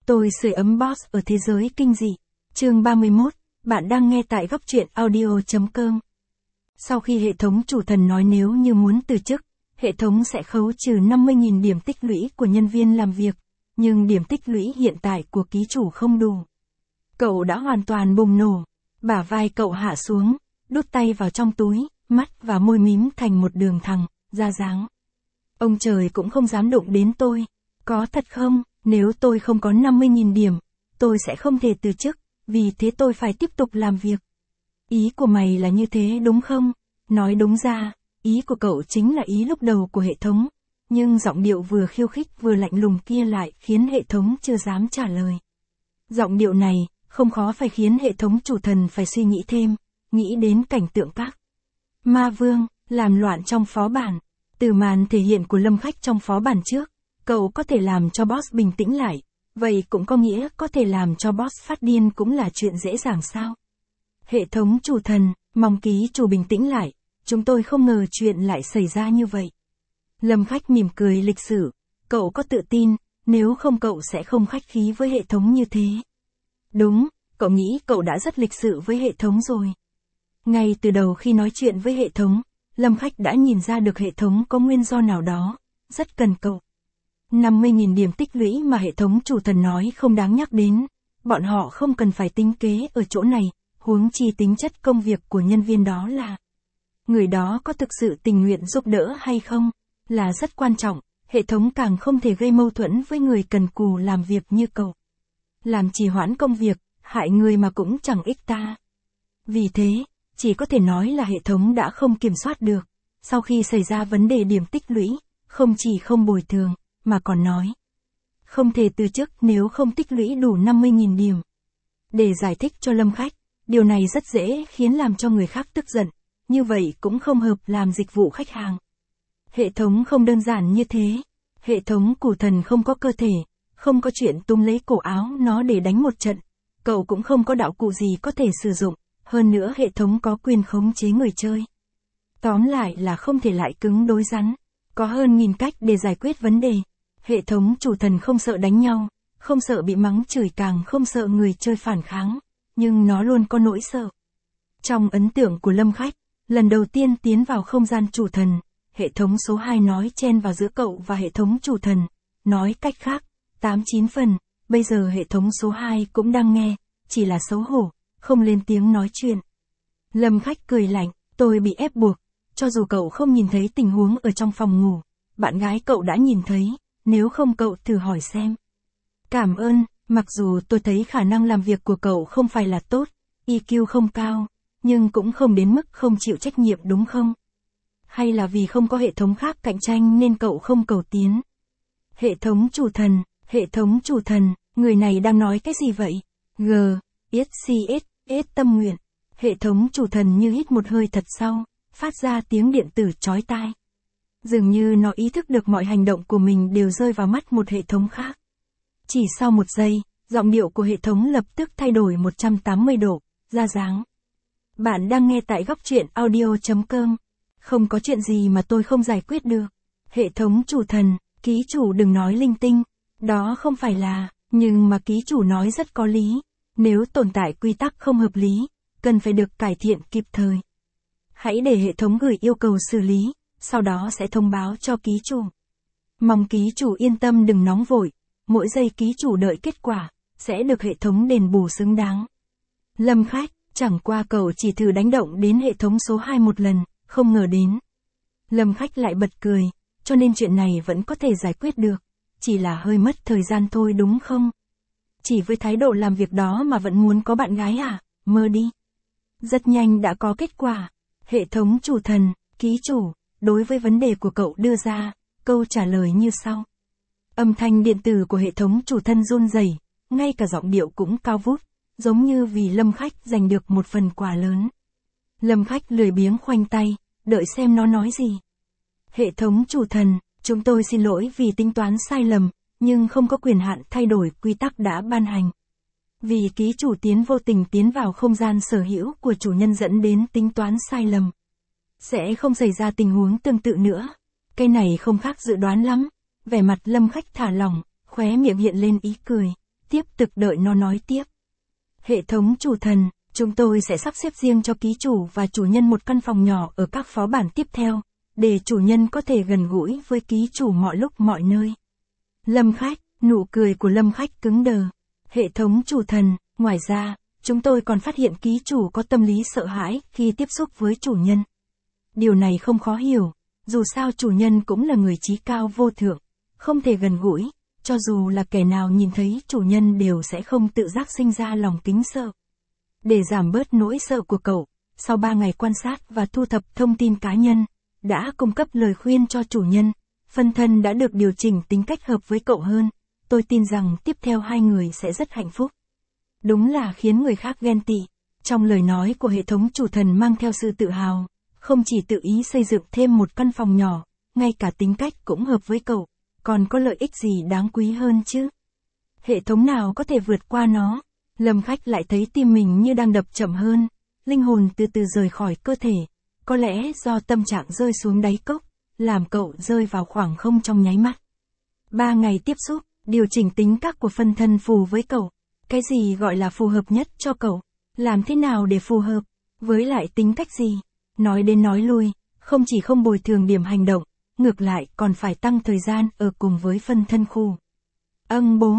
Tôi sưởi ấm boss ở thế giới kinh dị. Chương 31, bạn đang nghe tại góc truyện audio.com. Sau khi hệ thống chủ thần nói nếu như muốn từ chức, hệ thống sẽ khấu trừ 50.000 điểm tích lũy của nhân viên làm việc, nhưng điểm tích lũy hiện tại của ký chủ không đủ. Cậu đã hoàn toàn bùng nổ, bả vai cậu hạ xuống, đút tay vào trong túi, mắt và môi mím thành một đường thẳng, ra dáng. Ông trời cũng không dám đụng đến tôi. Có thật không? Nếu tôi không có 50.000 điểm, tôi sẽ không thể từ chức, vì thế tôi phải tiếp tục làm việc. Ý của mày là như thế đúng không? Nói đúng ra, ý của cậu chính là ý lúc đầu của hệ thống, nhưng giọng điệu vừa khiêu khích vừa lạnh lùng kia lại khiến hệ thống chưa dám trả lời. Giọng điệu này, không khó phải khiến hệ thống chủ thần phải suy nghĩ thêm, nghĩ đến cảnh tượng các ma vương, làm loạn trong phó bản. Từ màn thể hiện của Lâm Khách trong phó bản trước, cậu có thể làm cho boss bình tĩnh lại, vậy cũng có nghĩa có thể làm cho boss phát điên cũng là chuyện dễ dàng sao? Hệ thống chủ thần, mong ký chủ bình tĩnh lại, chúng tôi không ngờ chuyện lại xảy ra như vậy. Lâm Khách mỉm cười lịch sự, cậu có tự tin, nếu không cậu sẽ không khách khí với hệ thống như thế. Đúng, cậu nghĩ cậu đã rất lịch sự với hệ thống rồi. Ngay từ đầu khi nói chuyện với hệ thống, Lâm Khách đã nhìn ra được hệ thống có nguyên do nào đó, rất cần cậu. 50.000 điểm tích lũy mà hệ thống chủ thần nói không đáng nhắc đến, bọn họ không cần phải tính kế ở chỗ này, huống chi tính chất công việc của nhân viên đó là người đó có thực sự tình nguyện giúp đỡ hay không, là rất quan trọng, hệ thống càng không thể gây mâu thuẫn với người cần cù làm việc như cậu. Làm trì hoãn công việc, hại người mà cũng chẳng ích ta. Vì thế, chỉ có thể nói là hệ thống đã không kiểm soát được, sau khi xảy ra vấn đề điểm tích lũy, không chỉ không bồi thường, mà còn nói không thể từ chức nếu không tích lũy đủ 50.000 điểm. Để giải thích cho Lâm Khách, điều này rất dễ khiến làm cho người khác tức giận, như vậy cũng không hợp làm dịch vụ khách hàng. Hệ thống không đơn giản như thế, hệ thống củ thần không có cơ thể, không có chuyện túm lấy cổ áo nó để đánh một trận, cậu cũng không có đạo cụ gì có thể sử dụng, hơn nữa hệ thống có quyền khống chế người chơi. Tóm lại là không thể lại cứng đối rắn, có hơn nghìn cách để giải quyết vấn đề. Hệ thống chủ thần không sợ đánh nhau, không sợ bị mắng chửi càng không sợ người chơi phản kháng, nhưng nó luôn có nỗi sợ. Trong ấn tượng của Lâm Khách, lần đầu tiên tiến vào không gian chủ thần, hệ thống số 2 nói chen vào giữa cậu và hệ thống chủ thần, nói cách khác, 8-9 phần, bây giờ hệ thống số 2 cũng đang nghe, chỉ là xấu hổ, không lên tiếng nói chuyện. Lâm Khách cười lạnh, tôi bị ép buộc, cho dù cậu không nhìn thấy tình huống ở trong phòng ngủ, bạn gái cậu đã nhìn thấy, nếu không cậu thử hỏi xem. Cảm ơn, mặc dù tôi thấy khả năng làm việc của cậu không phải là tốt, EQ không cao, nhưng cũng không đến mức không chịu trách nhiệm đúng không? Hay là vì không có hệ thống khác cạnh tranh nên cậu không cầu tiến? Hệ thống chủ thần, người này đang nói cái gì vậy? S tâm nguyện. Hệ thống chủ thần như hít một hơi thật sâu, phát ra tiếng điện tử chói tai. Dường như nó ý thức được mọi hành động của mình đều rơi vào mắt một hệ thống khác. Chỉ sau một giây, giọng điệu của hệ thống lập tức thay đổi 180 độ, ra dáng. Bạn đang nghe tại góc truyện audio.com. Không có chuyện gì mà tôi không giải quyết được. Hệ thống chủ thần, ký chủ đừng nói linh tinh. Đó không phải là, nhưng mà ký chủ nói rất có lý. Nếu tồn tại quy tắc không hợp lý, cần phải được cải thiện kịp thời. Hãy để hệ thống gửi yêu cầu xử lý, sau đó sẽ thông báo cho ký chủ. Mong ký chủ yên tâm đừng nóng vội, mỗi giây ký chủ đợi kết quả, sẽ được hệ thống đền bù xứng đáng. Lâm Khách, chẳng qua cậu chỉ thử đánh động đến hệ thống số 2 một lần, không ngờ đến. Lâm Khách lại bật cười, cho nên chuyện này vẫn có thể giải quyết được, chỉ là hơi mất thời gian thôi đúng không? Chỉ với thái độ làm việc đó mà vẫn muốn có bạn gái à, mơ đi. Rất nhanh đã có kết quả. Hệ thống chủ thần, ký chủ, đối với vấn đề của cậu đưa ra, câu trả lời như sau. Âm thanh điện tử của hệ thống chủ thân run rẩy, ngay cả giọng điệu cũng cao vút, giống như vì Lâm Khách giành được một phần quà lớn. Lâm Khách lười biếng khoanh tay, đợi xem nó nói gì. Hệ thống chủ thần, chúng tôi xin lỗi vì tính toán sai lầm, nhưng không có quyền hạn thay đổi quy tắc đã ban hành. Vì ký chủ vô tình tiến vào không gian sở hữu của chủ nhân dẫn đến tính toán sai lầm. Sẽ không xảy ra tình huống tương tự nữa. Cái này không khác dự đoán lắm. Vẻ mặt Lâm Khách thả lỏng, khóe miệng hiện lên ý cười. tiếp tục đợi nó nói tiếp. Hệ thống chủ thần, chúng tôi sẽ sắp xếp riêng cho ký chủ và chủ nhân một căn phòng nhỏ ở các phó bản tiếp theo, để chủ nhân có thể gần gũi với ký chủ mọi lúc mọi nơi. Lâm Khách, nụ cười của Lâm Khách cứng đờ. Hệ thống chủ thần, ngoài ra, chúng tôi còn phát hiện ký chủ có tâm lý sợ hãi khi tiếp xúc với chủ nhân. Điều này không khó hiểu, dù sao chủ nhân cũng là người trí cao vô thượng, không thể gần gũi, cho dù là kẻ nào nhìn thấy chủ nhân đều sẽ không tự giác sinh ra lòng kính sợ. Để giảm bớt nỗi sợ của cậu, sau 3 ngày quan sát và thu thập thông tin cá nhân, đã cung cấp lời khuyên cho chủ nhân, phân thân đã được điều chỉnh tính cách hợp với cậu hơn, tôi tin rằng tiếp theo hai người sẽ rất hạnh phúc. Đúng là khiến người khác ghen tị. Trong lời nói của hệ thống chủ thần mang theo sự tự hào, không chỉ tự ý xây dựng thêm một căn phòng nhỏ, ngay cả tính cách cũng hợp với cậu, còn có lợi ích gì đáng quý hơn chứ? Hệ thống nào có thể vượt qua nó? Lâm Khách lại thấy tim mình như đang đập chậm hơn, linh hồn từ từ rời khỏi cơ thể, có lẽ do tâm trạng rơi xuống đáy cốc, làm cậu rơi vào khoảng không trong nháy mắt. 3 ngày tiếp xúc, điều chỉnh tính cách của phân thân phù với cậu. Cái gì gọi là phù hợp nhất cho cậu? Làm thế nào để phù hợp? Với lại tính cách gì? Nói đến nói lui, không chỉ không bồi thường điểm hành động, ngược lại còn phải tăng thời gian ở cùng với phân thân khu. Bố,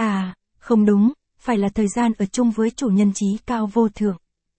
không đúng, phải là thời gian ở chung với chủ nhân trí cao vô thượng.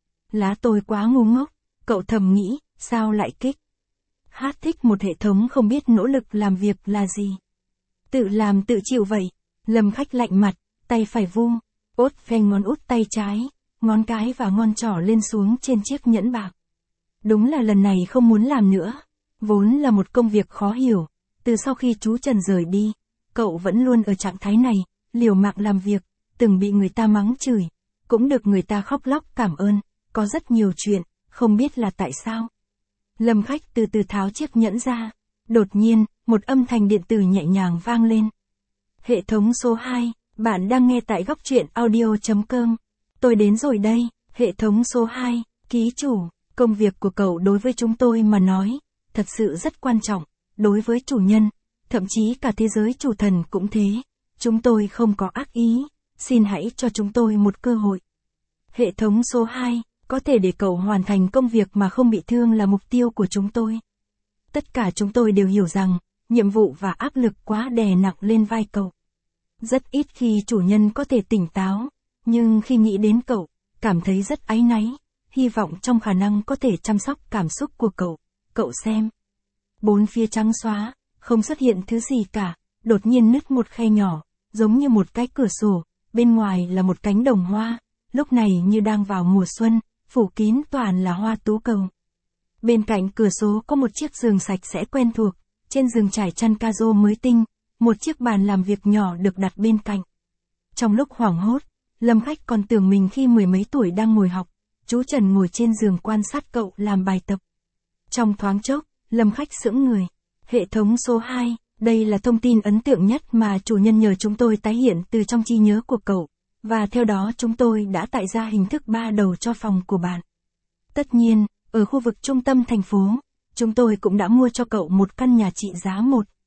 Lá tôi quá ngu ngốc, cậu thầm nghĩ, sao lại kích? Hát thích một hệ thống không biết nỗ lực làm việc là gì. Tự làm tự chịu vậy. Lâm Khách lạnh mặt, tay phải vung, ốt phanh ngón út tay trái, ngón cái và ngón trỏ lên xuống trên chiếc nhẫn bạc. Đúng là lần này không muốn làm nữa. Vốn là một công việc khó hiểu, từ sau khi chú Trần rời đi, cậu vẫn luôn ở trạng thái này, liều mạng làm việc, từng bị người ta mắng chửi, cũng được người ta khóc lóc cảm ơn, có rất nhiều chuyện, không biết là tại sao. Lâm Khách từ từ tháo chiếc nhẫn ra, đột nhiên, một âm thanh điện tử nhẹ nhàng vang lên. Hệ thống số 2, bạn đang nghe tại góc truyện audio.com. Tôi đến rồi đây, hệ thống số 2, ký chủ, công việc của cậu đối với chúng tôi mà nói, thật sự rất quan trọng, đối với chủ nhân, thậm chí cả thế giới chủ thần cũng thế. Chúng tôi không có ác ý, xin hãy cho chúng tôi một cơ hội. Hệ thống số 2, có thể để cậu hoàn thành công việc mà không bị thương là mục tiêu của chúng tôi. Tất cả chúng tôi đều hiểu rằng, nhiệm vụ và áp lực quá đè nặng lên vai cậu. Rất ít khi chủ nhân có thể tỉnh táo, nhưng khi nghĩ đến cậu, cảm thấy rất áy náy, hy vọng trong khả năng có thể chăm sóc cảm xúc của cậu. Cậu xem. Bốn phía trắng xóa, không xuất hiện thứ gì cả, đột nhiên nứt một khe nhỏ, giống như một cái cửa sổ, bên ngoài là một cánh đồng hoa, lúc này như đang vào mùa xuân, phủ kín toàn là hoa tú cầu. Bên cạnh cửa sổ có một chiếc giường sạch sẽ quen thuộc, trên giường trải chăn ca-rô mới tinh, một chiếc bàn làm việc nhỏ được đặt bên cạnh. Trong lúc hoảng hốt, Lâm Khách còn tưởng mình khi mười mấy tuổi đang ngồi học, chú Trần ngồi trên giường quan sát cậu làm bài tập. Trong thoáng chốc, Lâm Khách sững người. Hệ thống số 2, đây là thông tin ấn tượng nhất mà chủ nhân nhờ chúng tôi tái hiện từ trong trí nhớ của cậu, và theo đó chúng tôi đã tạo ra hình thức 3 đầu cho phòng của bạn. Tất nhiên, ở khu vực trung tâm thành phố, chúng tôi cũng đã mua cho cậu một căn nhà trị giá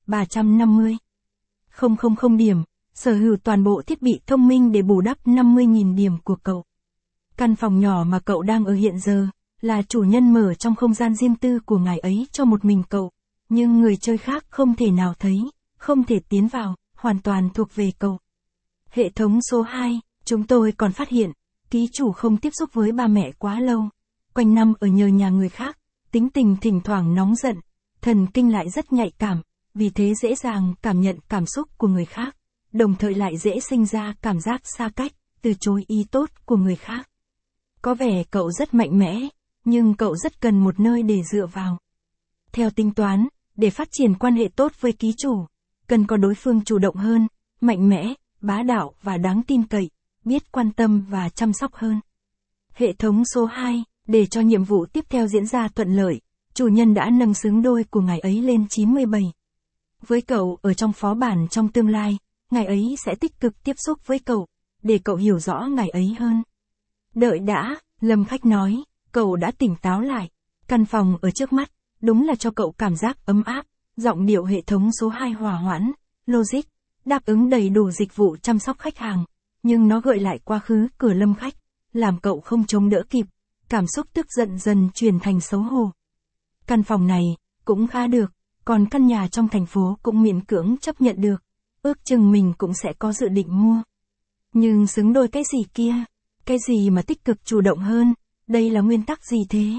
1.350.000 điểm, sở hữu toàn bộ thiết bị thông minh để bù đắp 50.000 điểm của cậu. Căn phòng nhỏ mà cậu đang ở hiện giờ, là chủ nhân mở trong không gian riêng tư của ngài ấy cho một mình cậu, nhưng người chơi khác không thể nào thấy, không thể tiến vào, hoàn toàn thuộc về cậu. Hệ thống số 2, chúng tôi còn phát hiện, ký chủ không tiếp xúc với ba mẹ quá lâu, quanh năm ở nhờ nhà người khác, tính tình thỉnh thoảng nóng giận, thần kinh lại rất nhạy cảm, vì thế dễ dàng cảm nhận cảm xúc của người khác, đồng thời lại dễ sinh ra cảm giác xa cách, từ chối ý tốt của người khác. Có vẻ cậu rất mạnh mẽ, nhưng cậu rất cần một nơi để dựa vào. Theo tính toán, để phát triển quan hệ tốt với ký chủ, cần có đối phương chủ động hơn, mạnh mẽ, bá đạo và đáng tin cậy, biết quan tâm và chăm sóc hơn. Hệ thống số 2, để cho nhiệm vụ tiếp theo diễn ra thuận lợi, chủ nhân đã nâng xứng đôi của ngài ấy lên 97. Với cậu ở trong phó bản trong tương lai, ngài ấy sẽ tích cực tiếp xúc với cậu, để cậu hiểu rõ ngài ấy hơn. Đợi đã, Lâm Khách nói, cậu đã tỉnh táo lại. Căn phòng ở trước mắt, đúng là cho cậu cảm giác ấm áp, giọng điệu hệ thống số 2 hòa hoãn, logic, đáp ứng đầy đủ dịch vụ chăm sóc khách hàng. nhưng nó gợi lại quá khứ cửa Lâm Khách, làm cậu không chống đỡ kịp, cảm xúc tức giận dần chuyển thành xấu hổ. Căn phòng này, cũng khá được, còn căn nhà trong thành phố cũng miễn cưỡng chấp nhận được, ước chừng mình cũng sẽ có dự định mua. Nhưng xứng đôi cái gì kia? Cái gì mà tích cực chủ động hơn? Đây là nguyên tắc gì thế?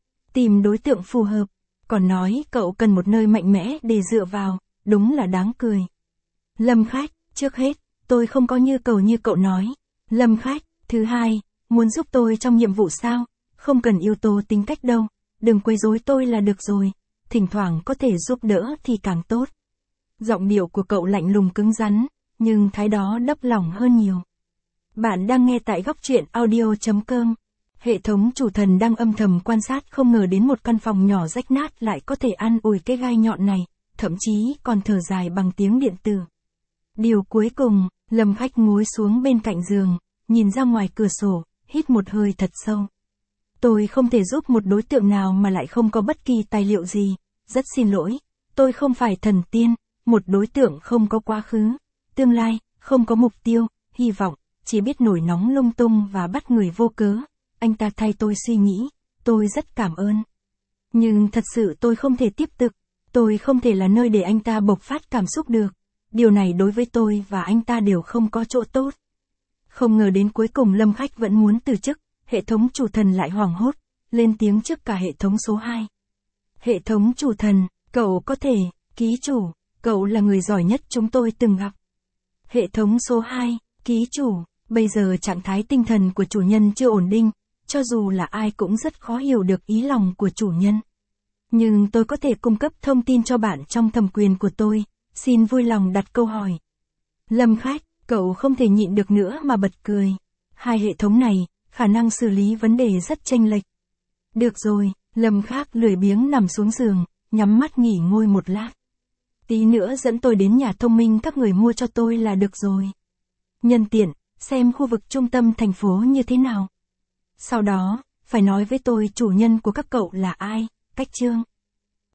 Tìm đối tượng phù hợp, còn nói cậu cần một nơi mạnh mẽ để dựa vào, đúng là đáng cười. Lâm Khách, trước hết, tôi không có như cậu nói. Lâm Khách, thứ hai, muốn giúp tôi trong nhiệm vụ sao? Không cần yếu tố tính cách đâu, đừng quấy rối tôi là được rồi, thỉnh thoảng có thể giúp đỡ thì càng tốt. Giọng điệu của cậu lạnh lùng cứng rắn, nhưng thái đó đấp lỏng hơn nhiều. Bạn đang nghe tại góc truyện audio.com. Hệ thống chủ thần đang âm thầm quan sát không ngờ đến một căn phòng nhỏ rách nát lại có thể an ủi cái gai nhọn này, thậm chí còn thở dài bằng tiếng điện tử. Điều cuối cùng, Lâm Khách ngồi xuống bên cạnh giường, nhìn ra ngoài cửa sổ, hít một hơi thật sâu. Tôi không thể giúp một đối tượng nào mà lại không có bất kỳ tài liệu gì, rất xin lỗi, tôi không phải thần tiên, một đối tượng không có quá khứ, tương lai, không có mục tiêu, hy vọng, chỉ biết nổi nóng lung tung và bắt người vô cớ. Anh ta thay tôi suy nghĩ, tôi rất cảm ơn. Nhưng thật sự tôi không thể tiếp tục, tôi không thể là nơi để anh ta bộc phát cảm xúc được. Điều này đối với tôi và anh ta đều không có chỗ tốt. Không ngờ đến cuối cùng Lâm Khách vẫn muốn từ chức, hệ thống chủ thần lại hoảng hốt, lên tiếng trước cả hệ thống số 2. Hệ thống chủ thần, cậu có thể, ký chủ, cậu là người giỏi nhất chúng tôi từng gặp. Hệ thống số 2, ký chủ, bây giờ trạng thái tinh thần của chủ nhân chưa ổn định, cho dù là ai cũng rất khó hiểu được ý lòng của chủ nhân. Nhưng tôi có thể cung cấp thông tin cho bạn trong thẩm quyền của tôi, xin vui lòng đặt câu hỏi. Lâm Khách, cậu không thể nhịn được nữa mà bật cười. Hai hệ thống này, khả năng xử lý vấn đề rất chênh lệch. Được rồi, Lâm Khách lười biếng nằm xuống giường, nhắm mắt nghỉ ngơi một lát. Tí nữa dẫn tôi đến nhà thông minh các người mua cho tôi là được rồi. Nhân tiện, xem khu vực trung tâm thành phố như thế nào. Sau đó, phải nói với tôi chủ nhân của các cậu là ai, cách chương.